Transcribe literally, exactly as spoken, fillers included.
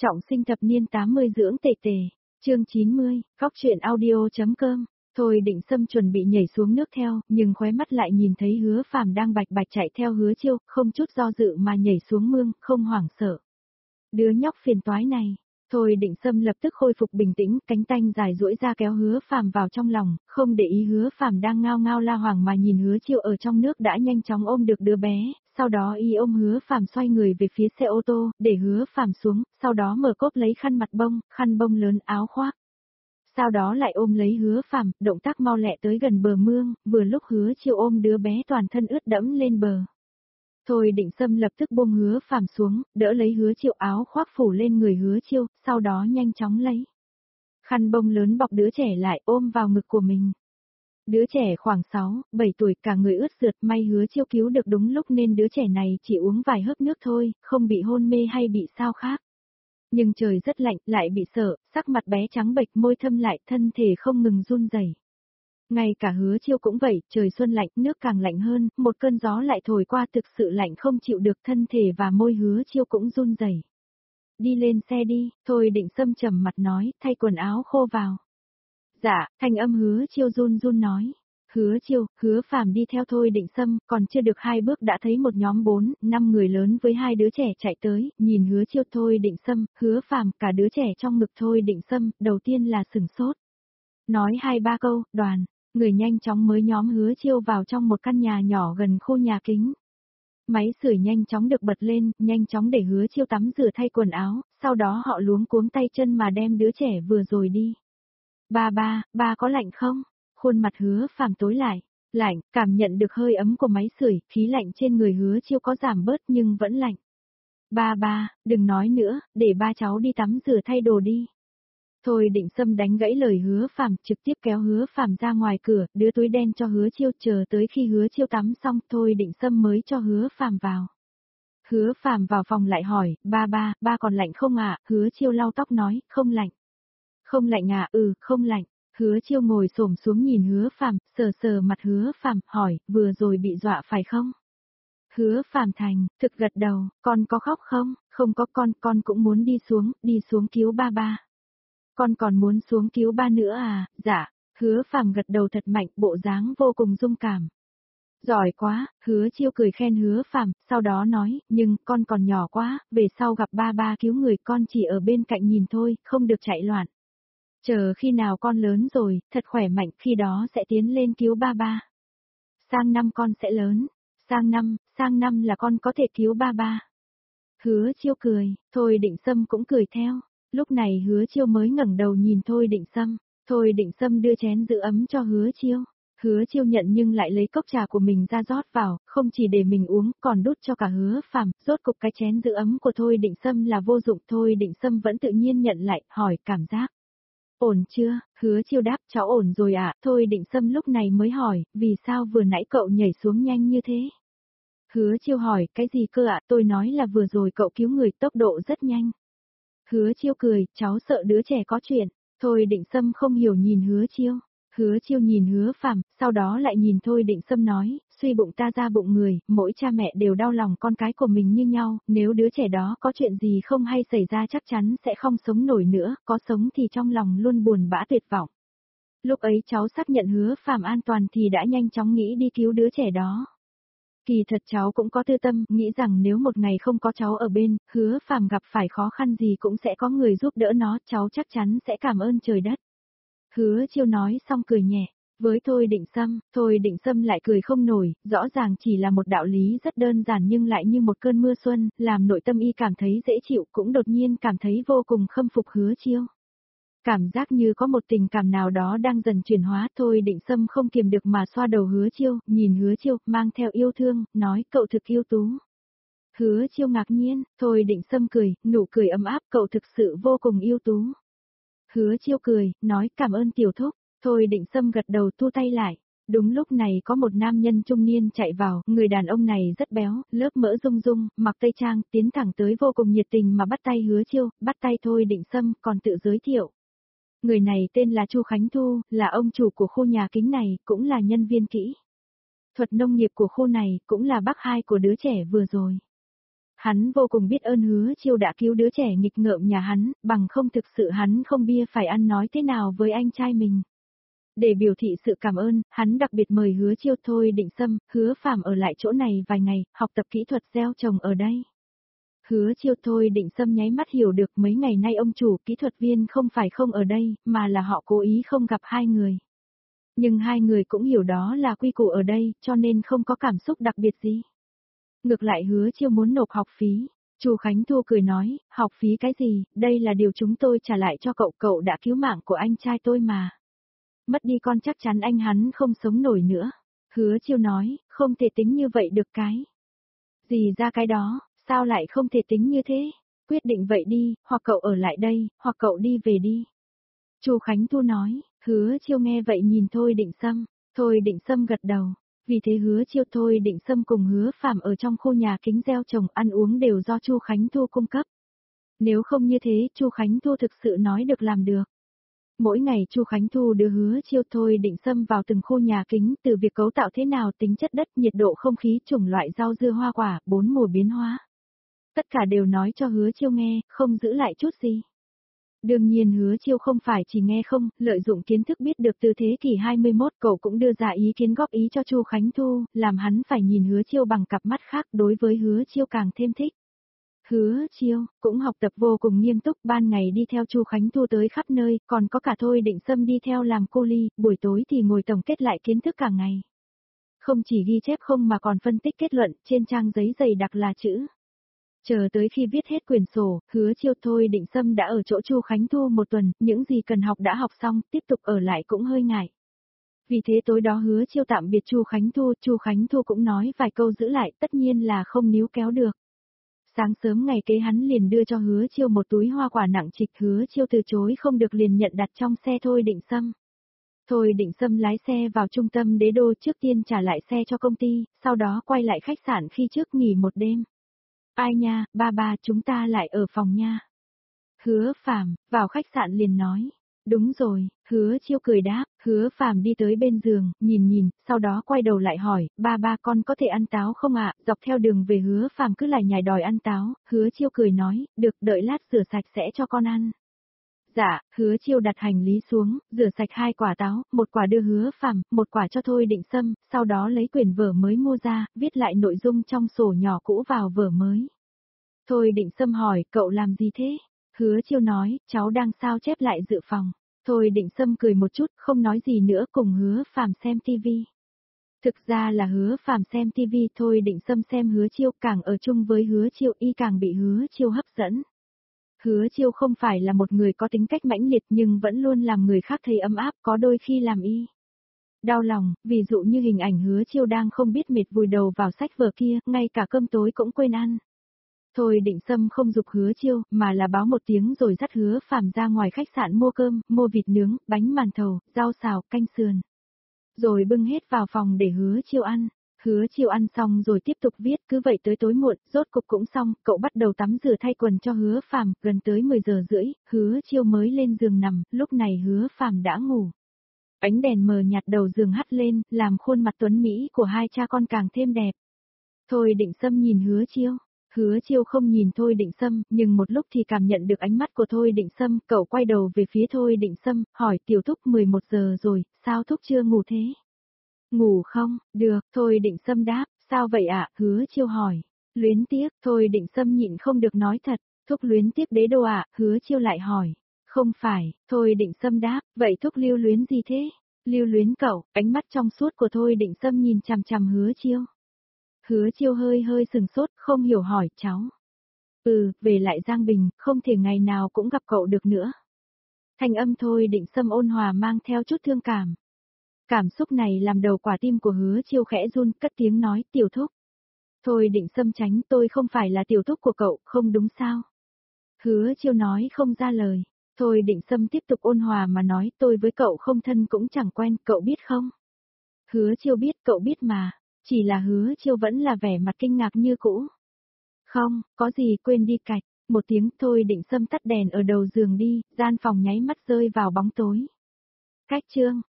Trọng sinh thập niên tám mươi dưỡng tề tề, chương chín mươi, góc truyện audio.com. Thôi Định Sâm chuẩn bị nhảy xuống nước theo, nhưng khóe mắt lại nhìn thấy Hứa Phàm đang bạch bạch chạy theo Hứa Chiêu, không chút do dự mà nhảy xuống mương, không hoảng sợ. Đứa nhóc phiền toái này. Thôi Định Sâm lập tức khôi phục bình tĩnh, cánh tanh dài duỗi ra kéo Hứa Phàm vào trong lòng, không để ý Hứa Phàm đang ngao ngao la hoàng mà nhìn Hứa Chiêu ở trong nước đã nhanh chóng ôm được đứa bé, sau đó y ôm Hứa Phàm xoay người về phía xe ô tô, để Hứa Phàm xuống, sau đó mở cốp lấy khăn mặt bông, khăn bông lớn áo khoác. Sau đó lại ôm lấy Hứa Phàm, động tác mau lẹ tới gần bờ mương, vừa lúc Hứa Chiêu ôm đứa bé toàn thân ướt đẫm lên bờ. Thôi Định Sâm lập tức buông Hứa Phàm xuống, đỡ lấy Hứa Chiêu áo khoác phủ lên người Hứa Chiêu, sau đó nhanh chóng lấy khăn bông lớn bọc đứa trẻ lại ôm vào ngực của mình. Đứa trẻ khoảng sáu, bảy tuổi, cả người ướt rượt, may Hứa Chiêu cứu được đúng lúc nên đứa trẻ này chỉ uống vài hớp nước thôi, không bị hôn mê hay bị sao khác. Nhưng trời rất lạnh, lại bị sợ, sắc mặt bé trắng bệch, môi thâm lại, thân thể không ngừng run rẩy. Ngay cả Hứa Chiêu cũng vậy, trời xuân lạnh, nước càng lạnh hơn, một cơn gió lại thổi qua thực sự lạnh không chịu được, thân thể và môi Hứa Chiêu cũng run rẩy. Đi lên xe đi, Thôi Định Sâm trầm mặt nói, thay quần áo khô vào. Dạ, thanh âm Hứa Chiêu run run nói. Hứa Chiêu, Hứa Phàm đi theo Thôi Định Sâm, còn chưa được hai bước đã thấy một nhóm bốn, năm người lớn với hai đứa trẻ chạy tới, nhìn Hứa Chiêu, Thôi Định Sâm, Hứa Phàm, cả đứa trẻ trong ngực Thôi Định Sâm, đầu tiên là sửng sốt. Nói hai ba câu, đoàn, người nhanh chóng mới nhóm Hứa Chiêu vào trong một căn nhà nhỏ gần khu nhà kính. Máy sưởi nhanh chóng được bật lên, nhanh chóng để Hứa Chiêu tắm rửa thay quần áo, sau đó họ luống cuống tay chân mà đem đứa trẻ vừa rồi đi. Ba ba, ba có lạnh không? Khuôn mặt Hứa Phàm tối lại, lạnh, cảm nhận được hơi ấm của máy sưởi, khí lạnh trên người Hứa Chiêu có giảm bớt nhưng vẫn lạnh. Ba ba, đừng nói nữa, để ba cháu đi tắm rửa thay đồ đi. Thôi Định Sâm đánh gãy lời Hứa Phàm, trực tiếp kéo Hứa Phàm ra ngoài cửa, đưa túi đen cho Hứa Chiêu, chờ tới khi Hứa Chiêu tắm xong, Thôi Định Sâm mới cho Hứa Phàm vào. Hứa Phàm vào phòng lại hỏi, ba ba, ba còn lạnh không ạ? À? Hứa Chiêu lau tóc nói, không lạnh. Không lạnh à? Ừ, không lạnh. Hứa Chiêu ngồi xổm xuống nhìn Hứa Phàm, sờ sờ mặt Hứa Phàm, hỏi, vừa rồi bị dọa phải không? Hứa Phàm thành, thực gật đầu, con có khóc không? Không có, con, con cũng muốn đi xuống, đi xuống cứu ba ba. Con còn muốn xuống cứu ba nữa à? Dạ. Hứa Phàm gật đầu thật mạnh, bộ dáng vô cùng dung cảm. Giỏi quá, Hứa Chiêu cười khen Hứa Phàm, sau đó nói, nhưng con còn nhỏ quá, về sau gặp ba ba cứu người, con chỉ ở bên cạnh nhìn thôi, không được chạy loạn. Chờ khi nào con lớn rồi, thật khỏe mạnh, khi đó sẽ tiến lên cứu ba ba. Sang năm con sẽ lớn, sang năm, sang năm là con có thể cứu ba ba. Hứa Chiêu cười, Thôi Định Sâm cũng cười theo. Lúc này Hứa Chiêu mới ngẩng đầu nhìn Thôi Định Sâm, Thôi Định Sâm đưa chén giữ ấm cho Hứa Chiêu. Hứa Chiêu nhận nhưng lại lấy cốc trà của mình ra rót vào, không chỉ để mình uống, còn đút cho cả Hứa Phàm, rốt cục cái chén giữ ấm của Thôi Định Sâm là vô dụng, Thôi Định Sâm vẫn tự nhiên nhận lại, hỏi cảm giác. Ổn chưa? Hứa Chiêu đáp, cháu ổn rồi ạ. À? Thôi Định Sâm lúc này mới hỏi, vì sao vừa nãy cậu nhảy xuống nhanh như thế? Hứa Chiêu hỏi, cái gì cơ ạ? À? Tôi nói là vừa rồi cậu cứu người tốc độ rất nhanh. Hứa Chiêu cười, cháu sợ đứa trẻ có chuyện. Thôi Định Sâm không hiểu nhìn Hứa Chiêu. Hứa Chiêu nhìn Hứa Phàm, sau đó lại nhìn Thôi Định Sâm nói, suy bụng ta ra bụng người, mỗi cha mẹ đều đau lòng con cái của mình như nhau, nếu đứa trẻ đó có chuyện gì không hay xảy ra chắc chắn sẽ không sống nổi nữa, có sống thì trong lòng luôn buồn bã tuyệt vọng. Lúc ấy cháu xác nhận Hứa Phàm an toàn thì đã nhanh chóng nghĩ đi cứu đứa trẻ đó. Kỳ thật cháu cũng có tư tâm, nghĩ rằng nếu một ngày không có cháu ở bên, Hứa Phàm gặp phải khó khăn gì cũng sẽ có người giúp đỡ nó, cháu chắc chắn sẽ cảm ơn trời đất. Hứa Chiêu nói xong cười nhẹ, với Thôi Định Sâm, Thôi Định Sâm lại cười không nổi, rõ ràng chỉ là một đạo lý rất đơn giản nhưng lại như một cơn mưa xuân, làm nội tâm y cảm thấy dễ chịu, cũng đột nhiên cảm thấy vô cùng khâm phục Hứa Chiêu. Cảm giác như có một tình cảm nào đó đang dần chuyển hóa, Thôi Định Sâm không kiềm được mà xoa đầu Hứa Chiêu, nhìn Hứa Chiêu, mang theo yêu thương, nói cậu thực yêu tú. Hứa Chiêu ngạc nhiên, Thôi Định Sâm cười, nụ cười ấm áp, cậu thực sự vô cùng yêu tú. Hứa Chiêu cười, nói cảm ơn tiểu thúc, Thôi Định Sâm gật đầu thu tay lại. Đúng lúc này có một nam nhân trung niên chạy vào, người đàn ông này rất béo, lớp mỡ rung rung, mặc tây trang, tiến thẳng tới vô cùng nhiệt tình mà bắt tay Hứa Chiêu, bắt tay Thôi Định Sâm, còn tự giới thiệu. Người này tên là Chu Khánh Thu, là ông chủ của khu nhà kính này, cũng là nhân viên kỹ thuật nông nghiệp của khu này, cũng là bác hai của đứa trẻ vừa rồi. Hắn vô cùng biết ơn Hứa Chiêu đã cứu đứa trẻ nghịch ngợm nhà hắn, bằng không thực sự hắn không bia phải ăn nói thế nào với anh trai mình. Để biểu thị sự cảm ơn, hắn đặc biệt mời Hứa Chiêu Thôi Định Sâm, Hứa Phàm ở lại chỗ này vài ngày, học tập kỹ thuật gieo trồng ở đây. Hứa Chiêu Thôi Định Sâm nháy mắt hiểu được mấy ngày nay ông chủ kỹ thuật viên không phải không ở đây, mà là họ cố ý không gặp hai người. Nhưng hai người cũng hiểu đó là quy củ ở đây, cho nên không có cảm xúc đặc biệt gì. Ngược lại Hứa Chiêu muốn nộp học phí. Chu Khánh Thu cười nói, học phí cái gì, đây là điều chúng tôi trả lại cho cậu, cậu đã cứu mạng của anh trai tôi mà. Mất đi con chắc chắn anh hắn không sống nổi nữa. Hứa Chiêu nói, không thể tính như vậy được cái. Gì ra cái đó, sao lại không thể tính như thế? Quyết định vậy đi, hoặc cậu ở lại đây, hoặc cậu đi về đi. Chu Khánh Thu nói, Hứa Chiêu nghe vậy nhìn Thôi Định Sâm, Thôi Định Sâm gật đầu. Vì thế Hứa Chiêu Thôi Định Sâm cùng Hứa Phàm ở trong khu nhà kính gieo trồng ăn uống đều do Chu Khánh Thu cung cấp. Nếu không như thế, Chu Khánh Thu thực sự nói được làm được. Mỗi ngày Chu Khánh Thu đưa Hứa Chiêu Thôi Định Sâm vào từng khu nhà kính, từ việc cấu tạo thế nào, tính chất đất, nhiệt độ không khí, chủng loại rau dưa hoa quả, bốn mùa biến hóa. Tất cả đều nói cho Hứa Chiêu nghe, không giữ lại chút gì. Đương nhiên Hứa Chiêu không phải chỉ nghe không, lợi dụng kiến thức biết được từ thế kỷ hai mươi mốt, cậu cũng đưa ra ý kiến góp ý cho Chu Khánh Thu, làm hắn phải nhìn Hứa Chiêu bằng cặp mắt khác, đối với Hứa Chiêu càng thêm thích. Hứa Chiêu cũng học tập vô cùng nghiêm túc, ban ngày đi theo Chu Khánh Thu tới khắp nơi, còn có cả Thôi Định Sâm đi theo làm cô ly, buổi tối thì ngồi tổng kết lại kiến thức cả ngày. Không chỉ ghi chép không mà còn phân tích kết luận, trên trang giấy dày đặc là chữ. Chờ tới khi viết hết quyển sổ, Hứa Chiêu Thôi Định Sâm đã ở chỗ Chu Khánh Thu một tuần, những gì cần học đã học xong, tiếp tục ở lại cũng hơi ngại. Vì thế tối đó Hứa Chiêu tạm biệt Chu Khánh Thu, Chu Khánh Thu cũng nói vài câu giữ lại, tất nhiên là không níu kéo được. Sáng sớm ngày kế hắn liền đưa cho Hứa Chiêu một túi hoa quả nặng trịch, Hứa Chiêu từ chối không được liền nhận đặt trong xe Thôi Định Sâm. Thôi Định Sâm lái xe vào trung tâm Đế Đô, trước tiên trả lại xe cho công ty, sau đó quay lại khách sạn khi trước nghỉ một đêm. Ai nha, ba ba chúng ta lại ở phòng nha. Hứa Phàm vào khách sạn liền nói. Đúng rồi, Hứa Chiêu cười đáp, Hứa Phàm đi tới bên giường, nhìn nhìn, sau đó quay đầu lại hỏi, ba ba con có thể ăn táo không ạ? Dọc theo đường về Hứa Phàm cứ lại nhảy đòi ăn táo, Hứa Chiêu cười nói, được, đợi lát rửa sạch sẽ cho con ăn. Dạ, Hứa Chiêu đặt hành lý xuống, rửa sạch hai quả táo, một quả đưa Hứa Phàm, một quả cho Thôi Định Sâm, sau đó lấy quyển vở mới mua ra, viết lại nội dung trong sổ nhỏ cũ vào vở mới. Thôi Định Sâm hỏi, cậu làm gì thế? Hứa Chiêu nói, cháu đang sao chép lại dự phòng. Thôi Định Sâm cười một chút, không nói gì nữa, cùng Hứa Phàm xem tivi. Thực ra là Hứa Phàm xem tivi, Thôi Định Sâm xem Hứa Chiêu, càng ở chung với Hứa Chiêu y càng bị Hứa Chiêu hấp dẫn. Hứa Chiêu không phải là một người có tính cách mãnh liệt nhưng vẫn luôn làm người khác thấy ấm áp, có đôi khi làm y đau lòng, ví dụ như hình ảnh Hứa Chiêu đang không biết mệt vùi đầu vào sách vở kia, ngay cả cơm tối cũng quên ăn. Thôi Định Sâm không giục Hứa Chiêu, mà là báo một tiếng rồi dắt Hứa Phàm ra ngoài khách sạn mua cơm, mua vịt nướng, bánh màn thầu, rau xào, canh sườn. Rồi bưng hết vào phòng để Hứa Chiêu ăn. Hứa Chiêu ăn xong rồi tiếp tục viết, cứ vậy tới tối muộn, rốt cục cũng xong, cậu bắt đầu tắm rửa thay quần cho Hứa Phàm, gần tới mười giờ rưỡi, Hứa Chiêu mới lên giường nằm, lúc này Hứa Phàm đã ngủ. Ánh đèn mờ nhạt đầu giường hắt lên, làm khuôn mặt tuấn mỹ của hai cha con càng thêm đẹp. Thôi Định Sâm nhìn Hứa Chiêu. Hứa Chiêu không nhìn Thôi Định Sâm, nhưng một lúc thì cảm nhận được ánh mắt của Thôi Định Sâm, cậu quay đầu về phía Thôi Định Sâm, hỏi tiểu thúc mười một giờ rồi, sao thúc chưa ngủ thế? Ngủ không? Được, Thôi Định Sâm đáp, sao vậy ạ? Hứa Chiêu hỏi. Luyến tiếc, Thôi Định Sâm nhịn không được nói thật, thúc luyến tiếc Đế Đô ạ? Hứa Chiêu lại hỏi. Không phải, Thôi Định Sâm đáp, vậy thúc lưu luyến gì thế? Lưu luyến cậu, ánh mắt trong suốt của Thôi Định Sâm nhìn chằm chằm Hứa Chiêu. Hứa Chiêu hơi hơi sừng sốt, không hiểu hỏi, cháu. Ừ, về lại Giang Bình, không thể ngày nào cũng gặp cậu được nữa. Thanh âm Thôi Định Sâm ôn hòa mang theo chút thương cảm. Cảm xúc này làm đầu quả tim của Hứa Chiêu khẽ run, cất tiếng nói, tiểu thúc. Thôi Định Sâm tránh, tôi không phải là tiểu thúc của cậu, không đúng sao? Hứa Chiêu nói không ra lời. Thôi Định Sâm tiếp tục ôn hòa mà nói, tôi với cậu không thân cũng chẳng quen, cậu biết không? Hứa Chiêu biết, cậu biết mà. Chỉ là Hứa Chiêu vẫn là vẻ mặt kinh ngạc như cũ. Không, có gì, quên đi cạch. Một tiếng, Thôi Định Sâm tắt đèn ở đầu giường đi, gian phòng nháy mắt rơi vào bóng tối. Cách chương